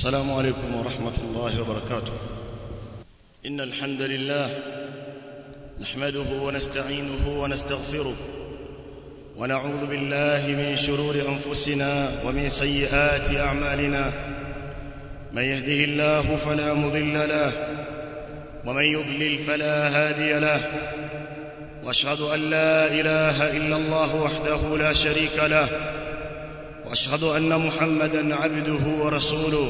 السلام عليكم ورحمة الله وبركاته. إن الحمد لله نحمده ونستعينه ونستغفره ونعوذ بالله من شرور أنفسنا ومن سيئات أعمالنا. من يهده الله فلا مضل له ومن يضلل فلا هادي له، وأشهد أن لا إله إلا الله وحده لا شريك له، وأشهد أن محمدًا عبده ورسوله.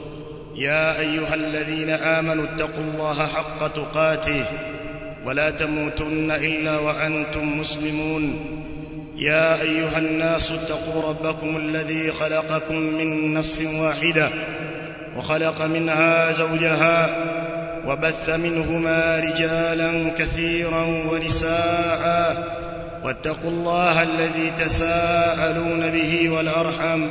يا أيها الذين آمنوا اتقوا الله حق تقاته ولا تموتن إلا وأنتم مسلمون. يا أيها الناس اتقوا ربكم الذي خلقكم من نفس واحدة وخلق منها زوجها وبث منهما رجالا كثيرا ونساء، واتقوا الله الذي تساءلون به والأرحم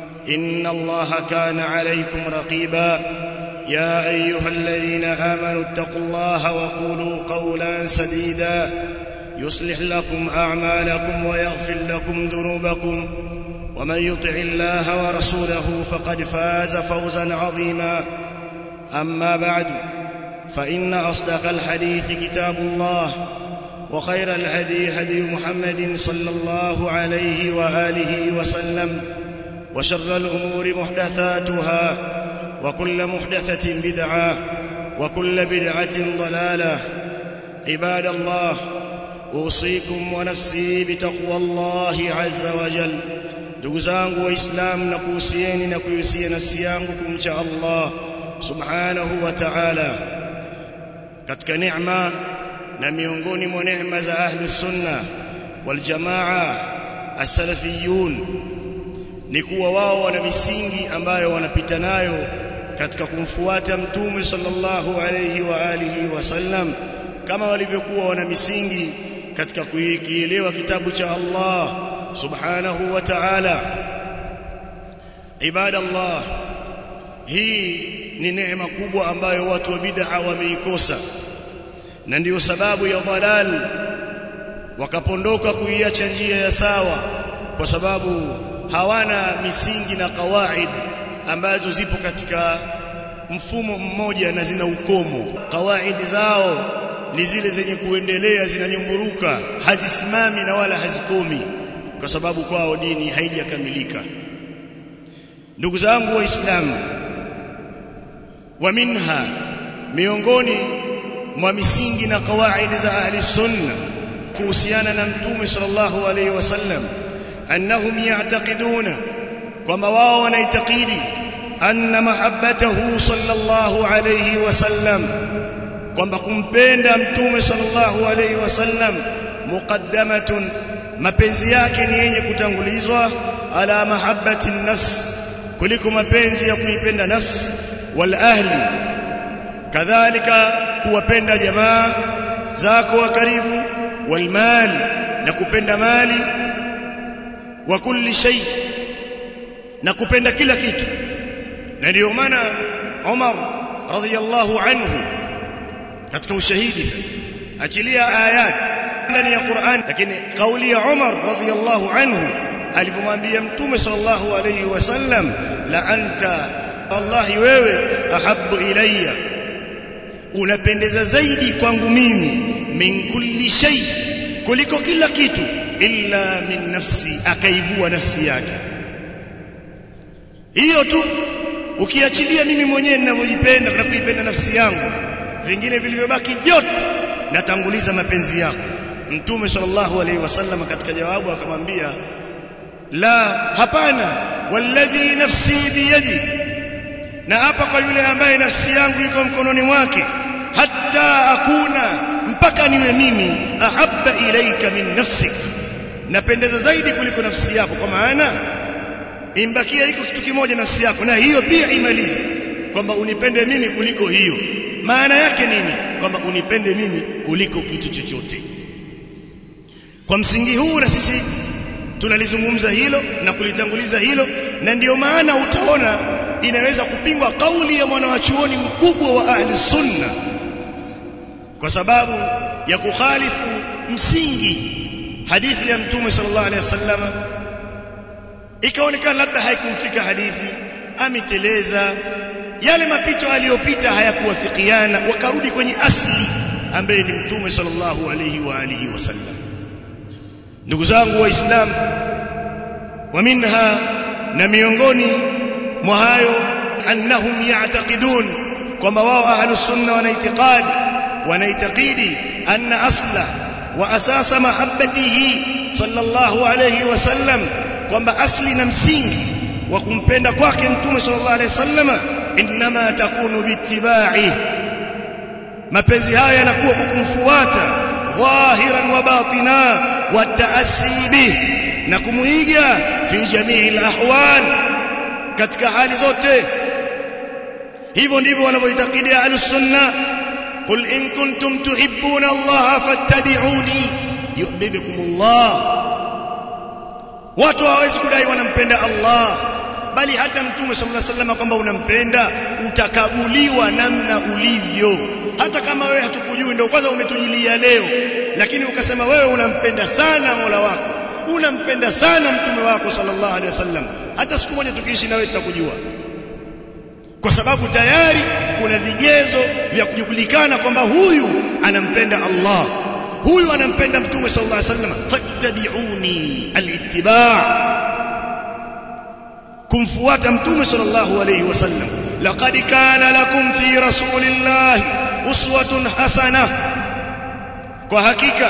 إن الله كان عليكم رقيبا. يا أيها الذين آمنوا اتقوا الله وقولوا قولا سديدا يصلح لكم أعمالكم ويغفر لكم ذنوبكم، ومن يطع الله ورسوله فقد فاز فوزا عظيما. أما بعد، فإن أصدق الحديث كتاب الله، وخير الهدي هدي محمد صلى الله عليه وآله وسلم، وشر الأمور محدثاتها، وكل محدثة بدعة، وكل بدعة ضلالة. عباد الله، أوصيكم ونفسي بتقوى الله عز وجل. ndugu zangu waislamu, nakuhusieni na kuhusia nafsi yangu kumcha Allah subhanahu wa ta'ala. Katika neema na miongoni mwa neema za ahli sunna wal jamaa as-salafiyun ni kuwa wao wana misingi ambayo wanapita nayo katika kumfuata Mtume sallallahu alayhi wa alihi wasallam, kama walivyokuwa wana misingi katika kuielewa kitabu cha Allah subhanahu wa ta'ala. Ibadallah, hii ni neema kubwa ambayo watu wa bid'a wameikosa, na ndiyo sababu ya dhalal, wakapondoka kuiacha njia ya sawa, kwa sababu hawana misingi na kawaid ambazo zipo katika mfumo mmoja na zina ukomo. Kawaidi zao ni zile zenye kuendelea, zinanyumburuka, hazisimami na wala hazikomi, kwa sababu kwao dini haijakamilika. Ndugu zangu waislamu, wa minha, miongoni mwa misingi na kawaidi za ahli sunna kuhusiana na Mtume sallallahu alayhi wasallam, annahum ya'taqiduna, kwamba wao wanaitakidi anna mahabbatahu sallallahu alayhi wasallam, kwamba kumpenda Mtume sallallahu alayhi wasallam muqaddamatun, mapenzi yake ni yenye kutangulizwa, ala mahabbati nafs, kuliko mapenzi ya kuipenda nafsi, wal ahli, kadhalika kuwapenda jamaa zako wa karibu, wal mal, na kupenda mali, wa kulli shay, na kupenda kila kitu. Na ndio maana Umar radhiyallahu anhu, katika ushahidi sasa, achilia ayat ndani ya Qur'an, lakini kauli ya Umar radhiyallahu anhu alipomwambia Mtume sallallahu alayhi wasallam, la anta wallahi, wewe ahabbu ilayya, unapendeza zaidi kwangu mimi, min kulli shay, kuliko kila kitu, illa min nafsi, akaibua nafsi yake. Hiyo tu, ukiachilia mimi mwenyewe ninavyojipenda na kuipenda nafsi yangu, vingine vilivyobaki vyote natanguliza mapenzi yako. Mtume sallallahu alaihi wasallam katika jawabu akamwambia, la, hapana, walladhi nafsi biyadi, na hapa kwa yule ambaye nafsi yangu iko mkononi mwake, hatta akuna, mpaka niwe mimi, ahabba ilaika min nafsik, napendeza zaidi kuliko nafsi yako. Kwa maana imbakia iko kitu kimoja, nafsi yako, na hiyo pia imalize, kwamba unipende mimi kuliko hiyo. Maana yake nini? Kwamba unipende mimi kuliko kitu chochote. Kwa msingi huu na sisi tunalizungumza hilo na kulitanguliza hilo, na ndiyo maana utaona inaweza kupingwa kauli ya mwanachuoni mkubwa wa ahli sunna, kwa sababu ya kukhalifu msingi hadithi ya Mtume sallallahu alaihi wasallam. Ikaonekana labda haikumfika hadithi, ameteleza, yale mapito aliyopita hayakuwafikiana, wakarudi kwenye asli ambaye ni Mtume sallallahu alayhi wa alihi wasallam. Ndugu zangu waislamu, wa minha, na miongoni mwa hayo, annahum ya'taqidun, kwamba wao ahlus sunna wanaitakidi anna asla wa asasa mahabbatihi sallallahu alayhi wasallam, kwamba asli na msingi wa kumpenda kwake Mtume sallallahu alayhi wasallam inma takunu biittiba'i, mapenzi haya yanakuwa kwa kumfuata dhahiran wa batina wa ta'assi bihi, na kumuiga fi jamii al-ahwal, katika hali zote. Hivyo ndivyo wanavyoitakidi ahlus sunna. Qul in kuntum tuhibbuna Allah fattabi'uni yuhibbukumullah. Watu hawawezi kudai wanampenda Allah, bali hata Mtume sallallahu alaihi wasallam kwamba unampenda, utakaguliwa namna ulivyo. Hata kama wewe hatukujui, ndio kwanza umetujilia leo, lakini ukasema wewe unampenda sana Mola wako, unampenda sana mtume wako sallallahu alaihi wasallam, hata siku moja tukiishi na wewe tutakujua, kwa sababu tayari kuna vigezo vya kujulikana kwamba huyu anampenda Allah, huyu anampenda Mtume sallallahu alaihi wasallam. Fattabi'uni, al-ittiba', kumfuata Mtume sallallahu alaihi wasallam. Laqad kana lakum fi rasulillahi uswatun hasana, kwa hakika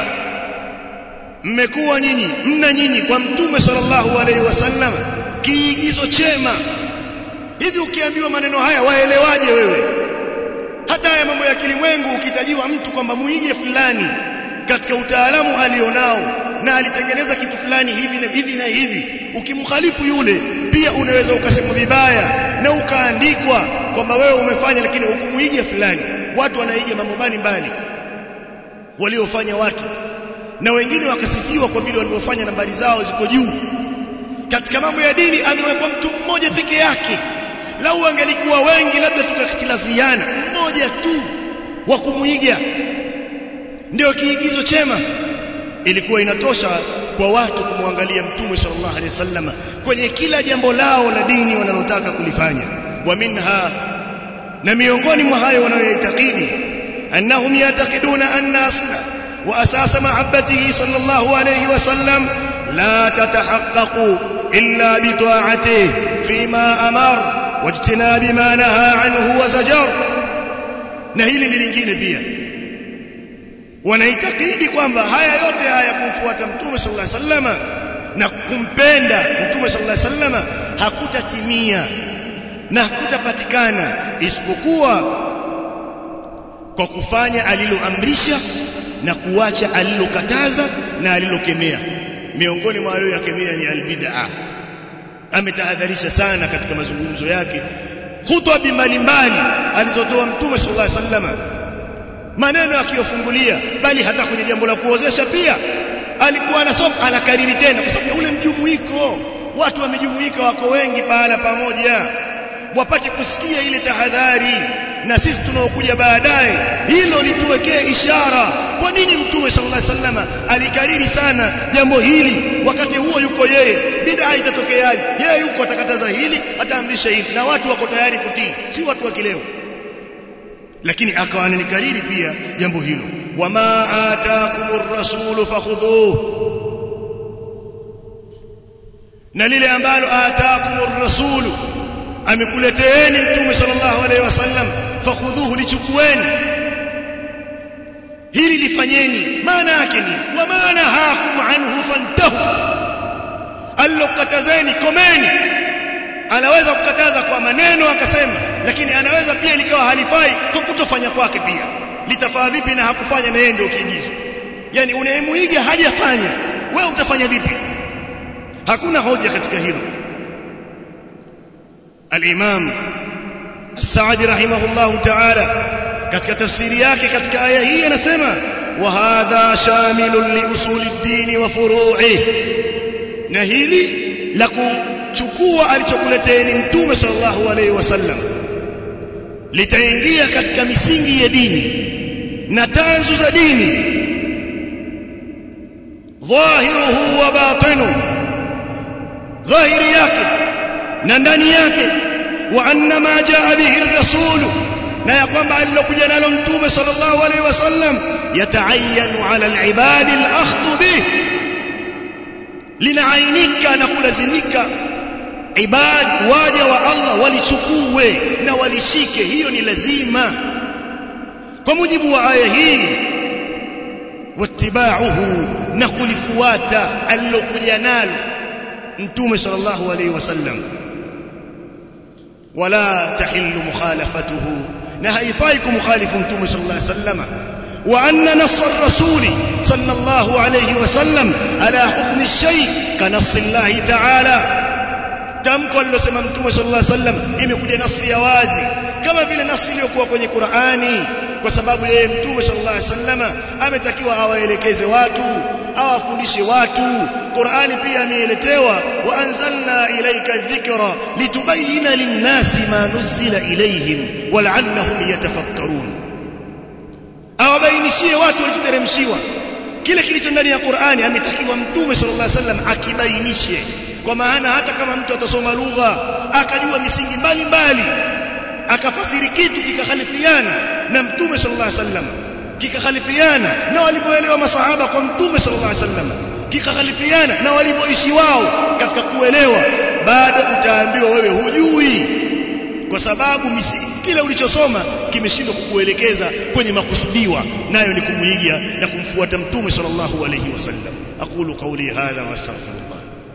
mmekuwa nyinyi kwa Mtume sallallahu alaihi wasallam kiigizo chema. Hivi ukiambiwa maneno haya waelewaje wewe? Hata haya mambo ya kilimwengu, ukitajiwa mtu kwamba muige fulani katika utaalamu alionao na alitengeneza kitu fulani hivi na hivi, ukimkhalifu yule pia unaweza ukasema vibaya na ukaandikwa kwamba wewe umefanya, lakini ukumuige fulani. Watu wanaiga mambo mbalimbali waliofanya watu, na wengine wakasifiwa kwa vile waliofanya, nambari zao ziko juu. Katika mambo ya dini amewekwa mtu mmoja peke yake. Lau angelikuwa wengi labda tukakhtilafiana, mmoja tu wa kumuiga ndio kiigizo chema. Ilikuwa inatosha kwa watu kumwangalia Mtume sallallahu alaihi wasallam kwenye kila jambo lao la dini wanalotaka kulifanya. Wa minha, na miongoni mwa hayo wanayoitakidi, annahum yataqiduna anna asla wa asasa mahabbatihi sallallahu alaihi wasallam la tatahaqqaqu illa bi ta'atihi fima amara wajtinabi ma naha anhu wa zajar. Na hili ni lingine pia, wanaitakidi kwamba haya yote haya, kumfuata Mtume sallallahu alaihi wasallam na kumpenda Mtume sallallahu alaihi wasallam, hakutatimia na hakutapatikana isipokuwa kwa kufanya aliloamrisha na kuacha alilokataza na alilokemea. Miongoni mwa aliyokemea ni albid'a. Ametahadharisha sana katika mazungumzo yake, hutuba mbalimbali alizotoa Mtume sallallahu alaihi wasallam, maneno akiyofungulia, bali hata kwenye jambo la kuozesha pia alikuwa anasoma, anakariri tena, kwa sababu ule mjumuiko, watu wamejumuika, wako wengi pahala pamoja, wapate kusikia ile tahadhari. Na sisi tunaokuja baadaye, hilo lituwekee ishara. Kwa nini Mtume sallallahu alaihi wasallam alikariri sana jambo hili? Wakati huo yuko yeye, bid'a itatokeaje? Yeye yuko atakataza hili, ataamrisha hili, na watu wako tayari kutii, si watu wa kileo. Lakini akawa ananikariri pia jambo hilo, wama ataakumur rasulu fakhudhuhu, na lile ambalo ataakumur rasulu, amekuleteeni Mtume sallallahu alaihi wasallam, fakhudhuhu, lichukueni, hili lifanyeni. Maana yake ni wama nahakum anhu fantahu, alokatazeni komeni. Anaweza kukataza kwa maneno akasema, lakini anaweza pia likawa halifai kwa kutofanya kwake pia. Litafaa vipi na hakufanya na yeye ndio kiigizo? Yani unayemuiga hajafanya, wewe utafanya vipi? Hakuna hoja katika hilo. Al-Imam As-Sa'di rahimahullahu ta'ala katika tafsiri yake katika aya hii anasema, wa hadha shamilun li usuli ad-din wa furu'i, na hili la kuchukua alichokuleteeni Mtume sallallahu alaihi wasallam litaingia katika misingi ya dini na tanzu za dini, dhahiruhu wa batinuhu, dhahiri yake na ndani yake, wa anna ma jaa bihi ar-rasul na ya kwamba alilokuja nalo mtume sallallahu alaihi wasallam yataayyanu ala al-ibad al-akhdhu bih linaainika na kulazimika ibad waja wa Allah walichukue na walishike hiyo ni lazima kwa mujibu wa aya hii wattiba'uhu na kulifuata alilokuja nalo mtume sallallahu alayhi wasallam wala tahillu mukhalafatuhu na haifai kumkhalifu mtume sallallahu alayhi wasallam wa anna nass ar-rasul sallallahu alayhi wasallam ala hukm ash-shay ka nass Allah ta'ala tamko alilosema mtume sallallahu alayhi wasallam imekuja nasi ya wazi kama vile nasi iliyokuwa kwenye Qur'ani kwa sababu yeye mtume sallallahu alayhi wasallam ametakiwa awaelekeze watu awafundishe watu Qur'ani pia ameeletewa wa anzalna ilayka dhikra litubayyana lin-nasi ma nuzila ilayhim wal'allahum yatafakkarun awabainishie watu walichoteremshiwa kile kilicho ndani ya Qur'ani ametakiwa mtume sallallahu alayhi wasallam akibainishe kwa maana hata kama mtu atasoma lugha akajua misingi mbalimbali akafasiri kitu kikakhalifiana na mtume sallallahu alaihi wasallam kikakhalifiana na walivyoelewa masahaba kwa mtume sallallahu alaihi wasallam kikakhalifiana na walivyoishi wao katika kuelewa bado utaambiwa wewe hujui kwa sababu kile ulichosoma kimeshindwa kukuelekeza kwenye makusudiwa nayo ni kumuiga na kumfuata mtume sallallahu alaihi wasallam aqulu qawli hadha wa astaghfirullah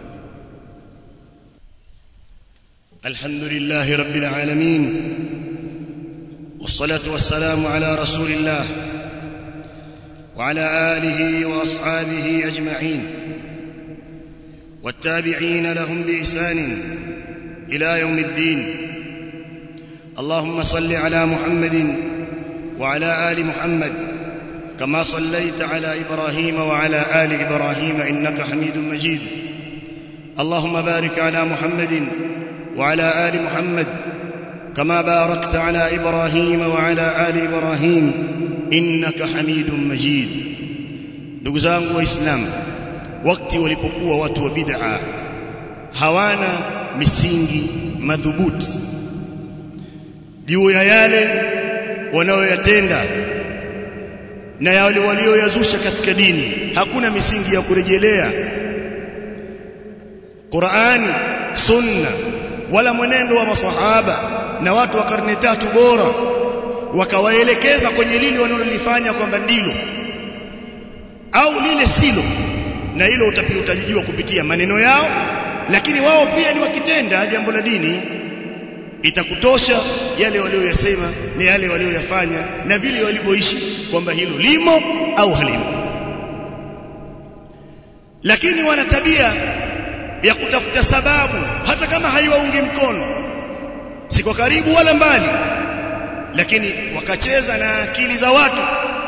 alhamdulillahi rabbil alamin والصلاه والسلام على رسول الله وعلى اله واصحابه اجمعين والتابعين لهم باحسان الى يوم الدين اللهم صل على محمد وعلى ال محمد كما صليت على ابراهيم وعلى ال ابراهيم انك حميد مجيد اللهم بارك على محمد وعلى ال محمد كما باركت على ابراهيم وعلى ال ابراهيم انك حميد مجيد ndugu zangu waislamu wakati walipokuwa watu wa bid'a hawana misingi madhubuti juu ya yale wanayoyatenda na yale walioyazusha katika dini hakuna misingi ya kurejelea Qur'ani sunna wala mwenendo wa masahaba na watu wa karne tatu bora wakawaelekeza kwenye lile wanalolifanya kwamba ndilo au lile silo na hilo utajijua kupitia maneno yao lakini wao pia ni wakitenda jambo la dini itakutosha yale walioyasema ni yale walioyafanya na vile walivyoishi kwamba hilo limo au halimo lakini wana tabia ya kutafuta sababu hata kama haiwaungi mkono si kwa karibu wala mbali lakini wakacheza na akili za watu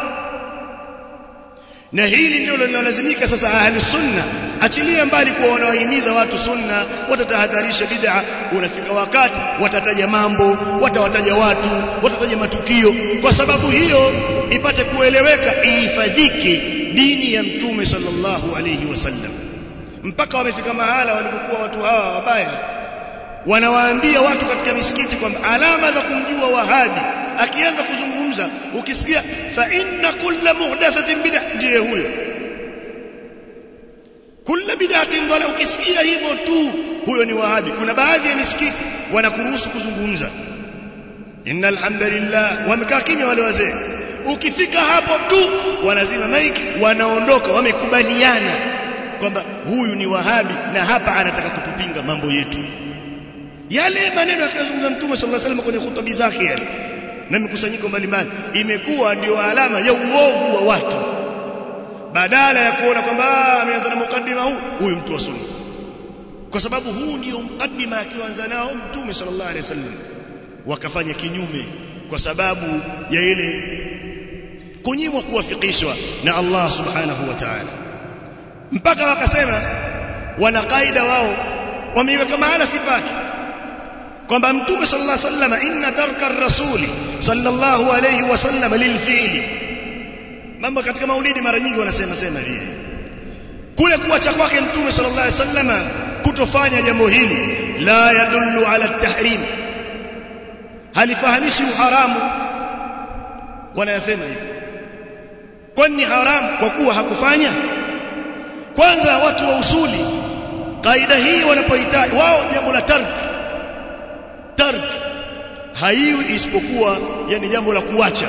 na hili ndio linalolazimika sasa ahli sunna achilia mbali kwa wanaohimiza watu sunna watatahadharisha bid'a unafika wakati watataja mambo watawataja watu watataja matukio kwa sababu hiyo ipate kueleweka ihifadhike dini ya mtume sallallahu alayhi wasallam mpaka wamefika mahala walipokuwa watu hawa wabaya wanawaambia watu katika misikiti kwamba alama za kumjua wahabi akianza kuzungumza ukisikia fa inna kulla muhdathatin bid'ah ndiye huyo kulla bid'atin dhala ukisikia hivyo tu huyo ni wahabi kuna baadhi ya misikiti wanakuruhusu kuzungumza innal hamdalillah wamekaa kimya wale wazee ukifika hapo tu wanazima maiki wanaondoka wamekubaliana kwamba huyu ni wahabi na hapa anataka kutupinga mambo yetu yale maneno akayozungumza mtume sallallahu alaihi wasallam kwenye hutuba zake yale na mikusanyiko mbalimbali imekuwa ndio alama ya uovu wa watu badala ya kuona kwamba ameanza na mukaddima huyu mtu wa sunna kwa sababu huu ndio mukaddima akianza nao mtume sallallahu alaihi wasallam wakafanya kinyume kwa sababu ya ile kunyimwa kuwafikishwa na Allah subhanahu wa ta'ala mpaka wakasema wana kaida wao wameiweka mahala sipaki kwamba mtume sallallahu alaihi wasallam inna tarka ar-rasuli sallallahu alaihi wasallam lilfi'li mambo katika maulidi mara nyingi wanasema hivi kule kuacha kwake mtume sallallahu alaihi wasallam kutofanya jambo hili la yadullu ala at-tahrim halifahamishi uharamu, wanayasema hivi. Kwani haramu kwa kuwa hakufanya? Kwanza watu wa usuli kaida hii wanapohitaji wao jambo la tark haiwi isipokuwa yani jambo la kuacha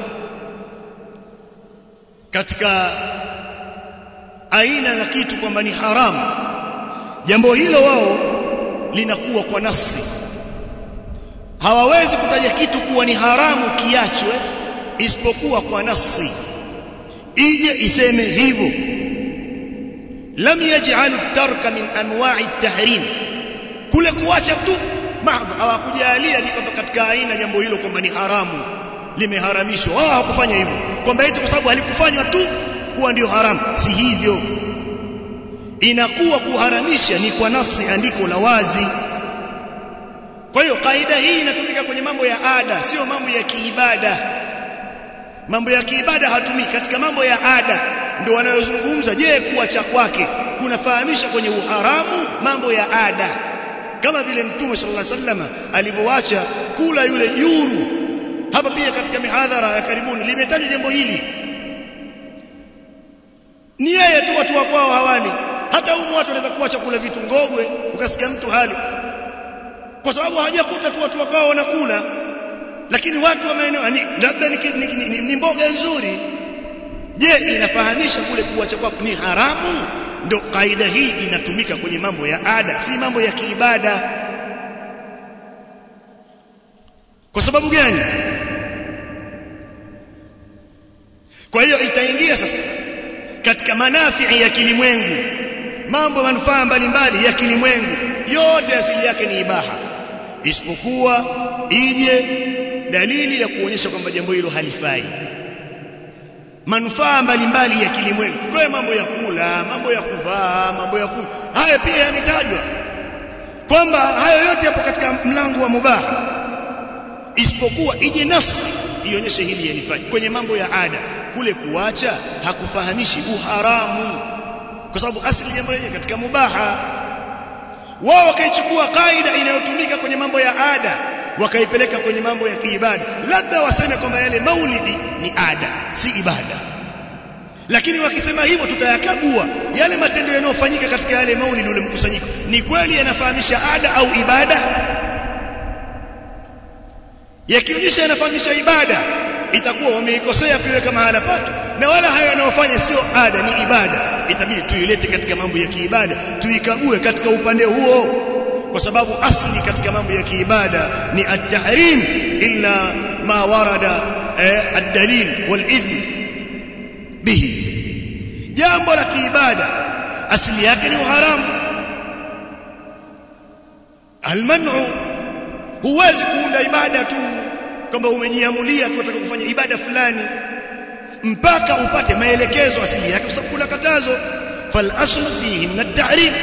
katika aina za kitu kwamba ni haramu. Jambo hilo wao linakuwa kwa nafsi. Hawawezi kutaja kitu kuwa ni haramu kiachwe isipokuwa kwa nafsi ije iseme hivyo. Lam yaj'al tarka min anwa'i at-tahrim, kule kuacha tu mahdha, hawakujalia ni kwamba katika aina jambo hilo kwamba ni haramu limeharamishwa. Wao hawakufanya hivyo kwamba eti kwa sababu halikufanywa tu kuwa ndio haramu. Si hivyo, inakuwa kuharamisha ni kwa nafsi, andiko la wazi. Kwa hiyo kaida hii inatumika kwenye mambo ya ada, sio mambo ya kiibada. Mambo ya kiibada hatumiki. Katika mambo ya ada ndio wanayozungumza. Je, kuacha kwake kunafahamisha kwenye uharamu mambo ya ada, kama vile Mtume sallallahu alaihi wasallam alivyoacha kula yule juru. Hapa pia katika mihadhara ya karibuni limetaja jambo hili. Ni yeye tu watu wa kwao hawani. Hata humu watu wanaweza kuacha kula vitu ngogwe, ukasikia mtu hali kwa sababu hajakuta tu watu wa kwao wanakula, lakini watu wa maeneo labda ni mboga nzuri. Je, inafahamisha kule kuacha kwako ni haramu? Ndio kaida hii inatumika kwenye mambo ya ada, si mambo ya kiibada. Kwa sababu gani? Kwa hiyo itaingia sasa katika manafii ya kilimwengu, mambo manufaa mbalimbali ya kilimwengu, yote asili yake ni ibaha, isipokuwa ije dalili ya kuonyesha kwamba jambo hilo halifai. Manufaa mbalimbali ya kilimwengu, kwa mambo ya kula, mambo ya kuvaa, mambo ya haya pia yametajwa kwamba hayo yote yapo katika mlango wa mubaha, isipokuwa ije nafsi ionyeshe hili halifai. Kwenye mambo ya ada kule kuacha hakufahamishi uharamu, kwa sababu asili jambo lenyewe katika mubaha. Wao wakaichukua kaida inayotumika kwenye mambo ya ada wakaipeleka kwenye mambo ya kiibada. Labda waseme kwamba yale maulidi ni ada, si ibada. Lakini wakisema hivyo tutayakagua yale matendo yanayofanyika katika yale maulidi, ule mkusanyiko, ni kweli yanafahamisha ada au ibada? Yakionyesha yanafahamisha ibada, itakuwa wameikosea kuiweka mahala pake, na wala hayo yanayofanya sio ada, ni ibada. Itabidi tuilete katika mambo ya kiibada, tuikague katika upande huo, kwa sababu asli katika mambo ya kiibada ni at-tahrim illa ma warada ad-dalil wal-idhn bihi. Jambo la kiibada asli yake ni uharamu. Al-man'u, huwezi kuunda ibada tu kwamba umejiamulia tu unataka kufanya ibada fulani mpaka upate maelekezo asili yake, kwa sababu kuna katazo. Fal aslu fihi min at-tahrim,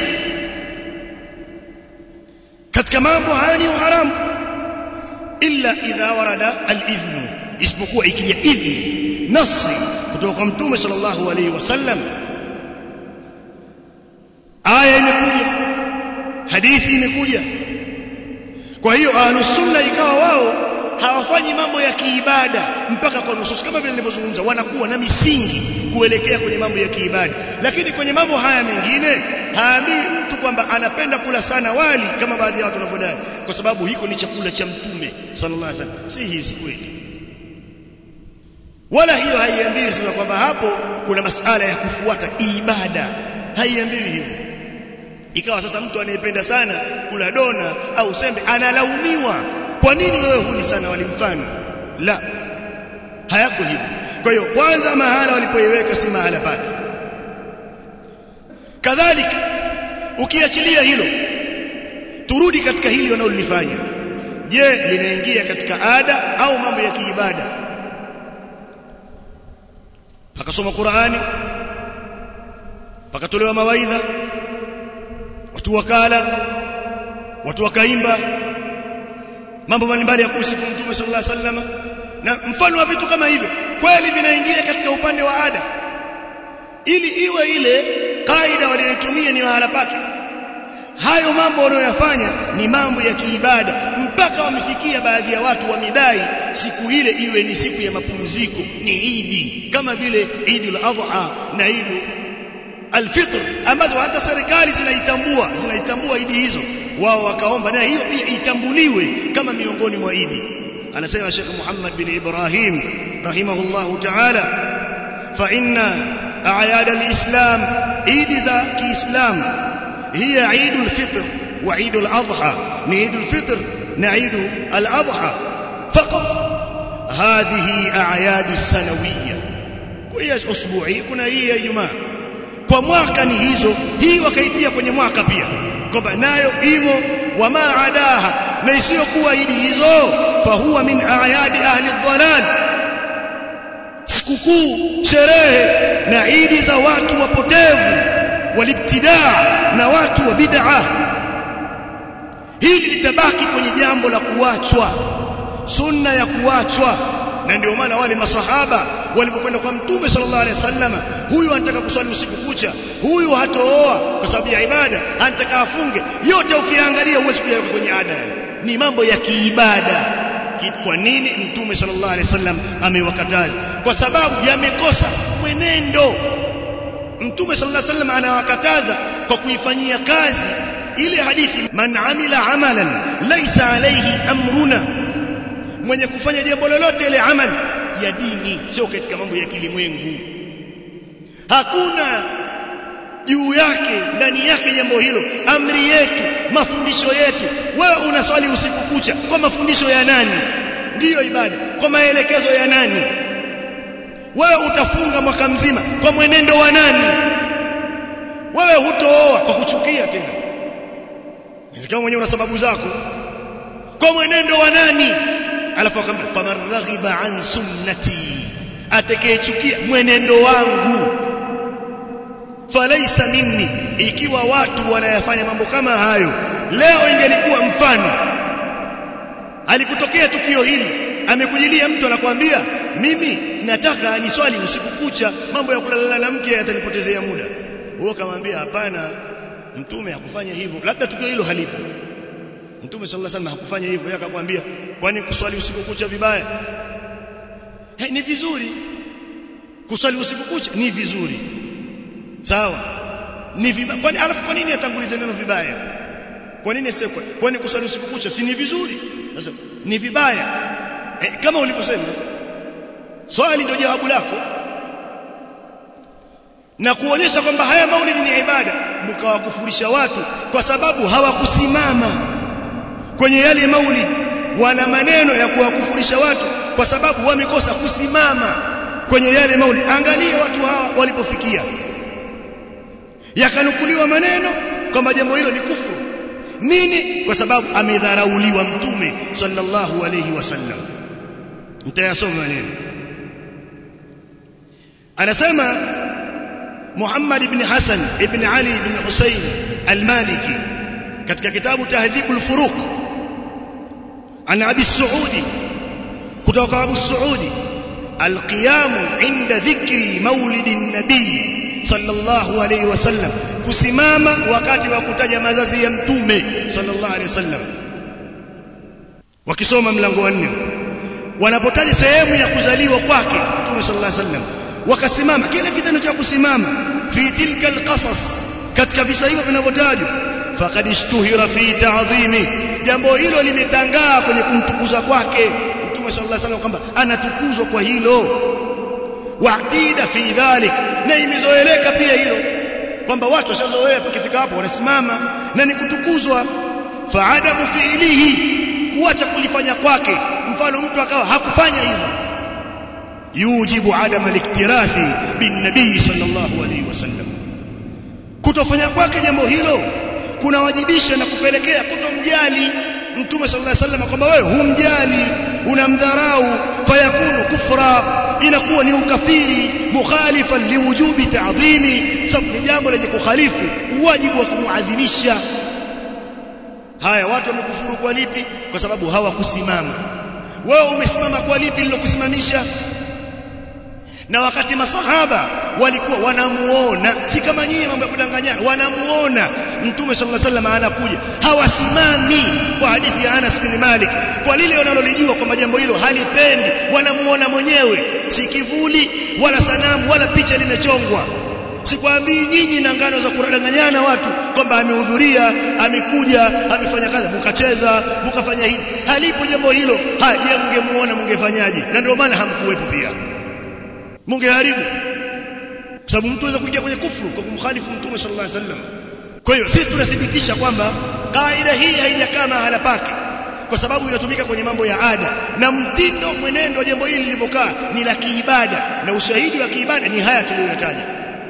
katika mambo haya ni haramu, illa idha warada al-idhn, isipokuwa ikija idhni nasi kutoka kwa Mtume sallallahu alaihi wasallam. Aya imekuja, hadithi imekuja. Kwa hiyo ahlus sunna ikawa wao hawafanyi mambo ya kiibada mpaka kwa nusus, kama vile nilivyozungumza, wanakuwa na misingi kuelekea kwenye mambo ya kiibada. Lakini kwenye mambo haya mengine haambii mtu kwamba anapenda kula sana wali kama baadhi ya watu wanavyodai, kwa sababu hiko ni chakula cha Mtume sallallahu alaihi wasallam. Si hii, si kweli. Wala hiyo haiambii sasa kwamba hapo kuna masala ya kufuata ibada, haiambii hivyo. Ikawa sasa mtu anayependa sana kula dona au sembe analaumiwa, kwa nini wewe huli sana wali mfano? La, hayako hivyo. Kwa hiyo kwanza mahala walipoiweka si mahala pake. Kadhalika ukiachilia hilo, turudi katika hili wanalolifanya. Je, linaingia katika ada au mambo ya kiibada? Pakasoma Qur'ani, pakatolewa mawaidha, watu wakala, watu wakaimba mambo mbalimbali ya kusifu Mtume sallallahu alaihi wasallam na mfano wa vitu kama hivyo, kweli vinaingia katika upande wa ada, ili iwe ile kaida waliyotumia ni mahala pake. hayo mambo wanayoyafanya ni mambo ya kiibada, mpaka wamefikia baadhi ya watu wamedai siku ile iwe ni siku ya mapumziko, ni Idi, kama vile Eidul Adha na Eidul Al-Fitr ambazo hata serikali zinaitambua Idi hizo. Wao wakaomba na hiyo pia itambuliwe kama miongoni mwa Idi. Anasema Sheikh Muhammad bin Ibrahim rahimahullahu ta'ala, fa inna a'yad al-islam, Idi za Kiislam, hiya Eidul Fitr wa Eidul Adha, ni Eidul Fitr na Eidul Adha faqat. Hadhihi a'yad as-sanawiyya, kwa usbu'i kuna hii ya Ijumaa, kwa mwaka ni hizo. Hii wakaitia kwenye mwaka pia kwamba nayo imo, wa maadaha, na isiyokuwa Idi hizo, fa huwa min a'yadi ahli ad-dhalal, sikukuu sherehe na Idi za watu wapotevu, walibtidaa, na watu wa bid'a. Hili litabaki kwenye jambo la kuachwa, sunna ya kuachwa. Na ndio maana wale masahaba walipokwenda kwa Mtume sallallahu alaihi wasallam, huyu anataka kuswali usiku kucha, huyu hatooa kwa sababu ya ibada, anataka afunge, yote ukiangalia huwezi kuyaweka kwenye ada, ni mambo ya kiibada. Kwa nini Mtume sallallahu alaihi wasallam amewakataza? Kwa sababu yamekosa mwenendo. Mtume sallallahu alaihi wasallam anawakataza kwa kuifanyia kazi ile hadithi, man amila amalan laysa alayhi amruna, mwenye kufanya jambo lolote ile amali ya dini, sio katika mambo ya kilimwengu, hakuna juu yake ndani yake jambo hilo, amri yetu, mafundisho yetu. Wewe unaswali usiku kucha kwa mafundisho ya nani? Ndiyo ibada. Kwa maelekezo ya nani? Wewe utafunga mwaka mzima kwa mwenendo wa nani? Wewe hutooa kwa kuchukia tena, ingawa mwenyewe una sababu zako, kwa mwenendo wa nani? Alafu akamwambia faman raghiba an sunnati, atakayechukia mwenendo wangu falaysa minni. Ikiwa watu wanayafanya mambo kama hayo leo, ingelikuwa mfano, alikutokea tukio hili, amekujilia mtu anakuambia mimi nataka niswali usiku kucha, mambo ya kulala na mke yatanipotezea muda, wewe kamwambia hapana, Mtume hakufanya hivyo, labda tukio hilo halipo, Mtume sallallahu alaihi wasallam hakufanya hivyo, yeye akakwambia kwani kuswali usiku kucha vibaya? Ni vizuri kuswali usiku kucha, ni vizuri, sawa, ni vibaya. Kwani alafu kwa nini atangulize neno vibaya? Kwa nini sio kwani kuswali usiku kucha si ni vizuri? Sasa ni vibaya kama ulivyosema. Swali ndio jawabu lako, na kuonyesha kwamba haya maulidi ni ibada, mkawakufurisha watu kwa sababu hawakusimama kwenye yale maulidi. Wana maneno ya kuwakufurisha watu kwa sababu wamekosa kusimama kwenye yale maulidi. Angalia watu hawa walipofikia, yakanukuliwa maneno kwamba jambo hilo ni kufuru. Nini? Kwa sababu amedharauliwa Mtume sallallahu alayhi wasallam. Mtayasoma maneno, anasema Muhammad ibn Hasan ibn Ali ibn Husayn al-Maliki katika kitabu Tahdhibul Furuq, an Abi Saudi, kutoka Abu Saudi, al-qiyam inda dhikri maulidin nabii sallallahu alayhi wasallam, kusimama wakati wa kutaja mazazi ya Mtume sallallahu alayhi wasallam. Wakisoma mlango wa 4, wanapotaja sehemu ya kuzaliwa kwake Mtume sallallahu alayhi wasallam, wakasimama, kile kitendo cha kusimama fi tilka alqasas, katika visa hivyo vinavyotajwa, faqad ishtuhira fi ta'dhimi, jambo hilo limetangaa kwenye kumtukuza kwake Mtume sallallahu alayhi wasallam, kwamba anatukuzwa kwa hilo. Wa'tida fi dhalik, na imezoeleka pia hilo kwamba watu washazoea pakifika hapo wanasimama na ni kutukuzwa. Fa'adamu fi'lihi, kuacha kulifanya kwake, mfano mtu akawa hakufanya hivyo, yujibu adama al-iktirathi bin nabii sallallahu alayhi wasallam, kutofanya kwake jambo hilo kunawajibisha na kupelekea kutomjali Mtume sallallahu alayhi wasallam, kwamba wewe humjali, unamdharau, fayakunu kufra, inakuwa ni ukafiri, mukhalifan liwujubi ta'dhimi, sababu ni jambo lenye kukhalifu wajibu wa kumuadhimisha. Haya, watu wamekufuru kwa lipi? Kwa sababu hawakusimama. Wewe umesimama kwa lipi lilokusimamisha? Na wakati masahaba walikuwa wanamuona, si kama nyinyi mambo ya kudanganyana, wanamuona Mtume sallallahu alaihi wasallam anakuja, hawasimami kwa hadithi ya Anas bin Malik kwa lile wanalolijua kwamba jambo hilo halipendi, wanamuona mwenyewe, si kivuli wala sanamu wala picha limechongwa. Sikwambii nyinyi na ngano za kudanganyana watu kwamba amehudhuria, amekuja, amefanya kazi, mkacheza, mkafanya hivi. Halipo jambo hilo. Je, mngemuona mngefanyaje? Na ndio maana hamkuwepo pia, mungeharibu, kwa sababu mtu anaweza kuingia kwenye kufuru kwa kumkhalifu Mtume sallallahu alaihi wasallam. Kwa hiyo sisi tunathibitisha kwamba kaida hii haijakaa mahala pake, kwa sababu inatumika kwenye mambo ya ada, na mtindo mwenendo wa jambo hili lilivyokaa ni la kiibada, na ushahidi wa kiibada ni haya tuliyotaja.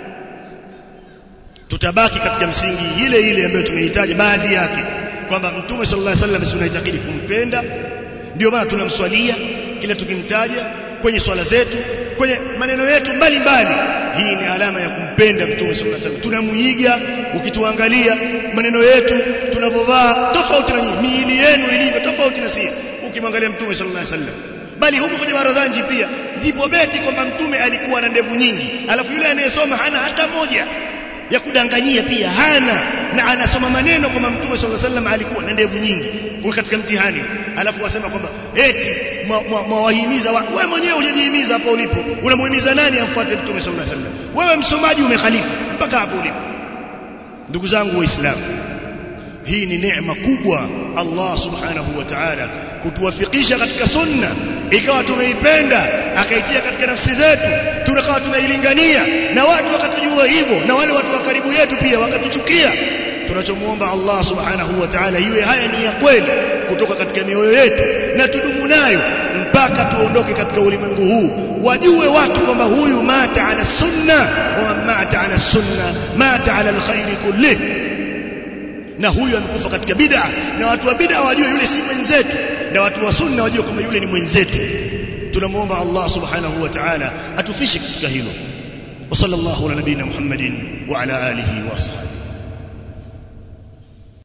Tutabaki katika msingi ile ile ambayo tumehitaji baadhi yake, kwamba Mtume sallallahu alaihi wasallam tunaitakidi kumpenda, ndio maana tunamswalia kila tukimtaja kwenye swala zetu, kwenye maneno yetu mbalimbali. Hii ni alama ya kumpenda Mtume sallallahu alaihi wasallam. Tunamuiga, ukituangalia maneno yetu, tunavovaa tofauti na nyinyi, miili yenu ilivyo tofauti na sisi, ukimwangalia Mtume sallallahu alaihi wasallam. Bali huko kwenye barazanji pia zipo beti kwamba Mtume alikuwa na ndevu nyingi, alafu yule anayesoma hana hata moja ya kudanganyia, pia hana, na anasoma maneno kwamba Mtume sallallahu alaihi wasallam alikuwa na ndevu nyingi kwa katika mtihani, alafu wasema kwamba eti mwahimiza wewe mwenyewe hujajihimiza hapo ulipo. Unamuhimiza nani amfuate Mtume sallallahu alaihi wasallam? Wewe msomaji umekhalifu mpaka hapo ulipo. Ndugu zangu Waislamu, hii ni neema kubwa Allah subhanahu wa ta'ala kutuwafikisha katika sunna, ikawa tumeipenda, akaitia katika nafsi zetu, tunakuwa tunailingania, na watu wakatujua hivyo, na wale watu wa karibu yetu pia wakatuchukia. Tunachomuomba Allah subhanahu wa ta'ala iwe haya ni ya kweli kutoka katika mioyo yetu, na tudumu nayo mpaka tuondoke katika ulimwengu huu, wajue watu kwamba huyu mata ala sunna, wa man mata ala sunna mata ala alkhairi kullih, na huyu amekufa katika bid'a, na watu wa bid'a wajue yule si mwenzetu, na watu wa sunna wajue kwamba yule ni mwenzetu. Tunamuomba Allah subhanahu wa ta'ala atufishe katika hilo. Wa sallallahu ala nabina Muhammadin wa ala alihi wa sahbihi.